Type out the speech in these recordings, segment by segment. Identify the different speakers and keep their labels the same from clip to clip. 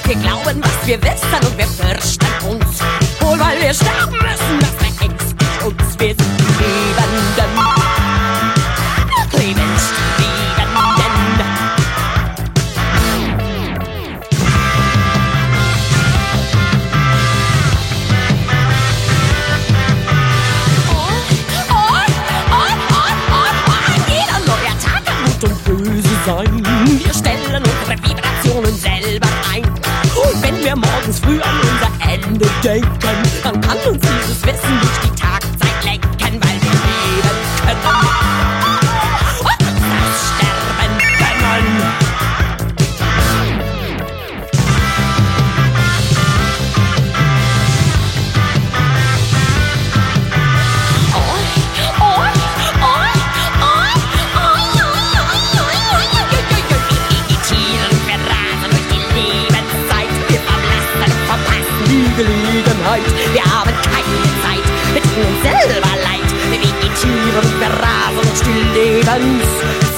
Speaker 1: Wir glauben, was wir wissen und wir fürchten uns. Wohl weil wir sterben müssen, das verängstigt uns. Wir sind die Lebenden.
Speaker 2: Sein. Wir stellen unsere Vibrationen selber ein. Und wenn wir morgens früh an unser Ende denken, dann kann uns dieses Wissen durch die Tagzeit lenken, weil wir leben können und uns das Sterben gönnen. Gelegenheit. Wir haben keine Zeit, wir tun uns selber leid. Wir vegetieren, wir rasen uns die Lebens.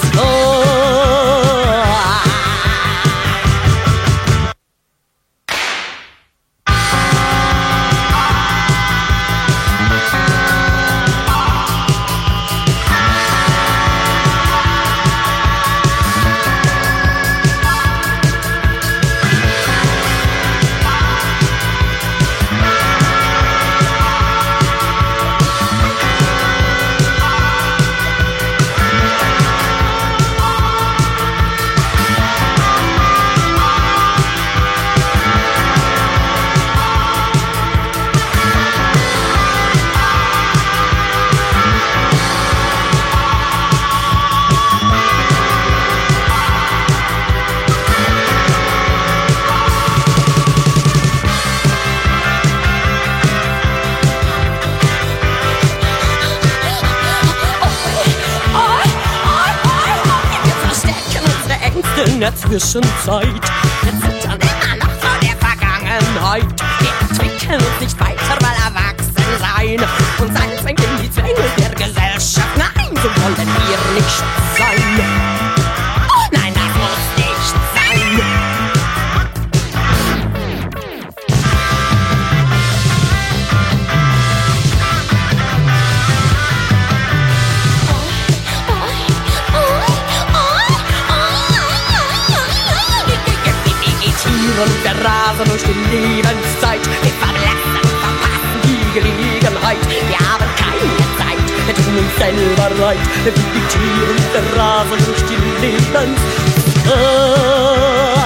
Speaker 2: In der Zwischenzeit. Wir zittern immer noch vor der Vergangenheit. Wir entwickeln uns nicht weiter, weil erwachsen sein. Und sein zwängt in die Zwänge der Gesellschaft. Nein, so wollen wir nicht sein. Oh nein, das muss nicht sein. Und wir rasen durch die Lebenszeit. Wir verlassen und verpassen die Gelegenheit. Wir haben keine Zeit, wir tun uns selber leid. Wir vegetieren, wir rasen durch die Lebenszeit.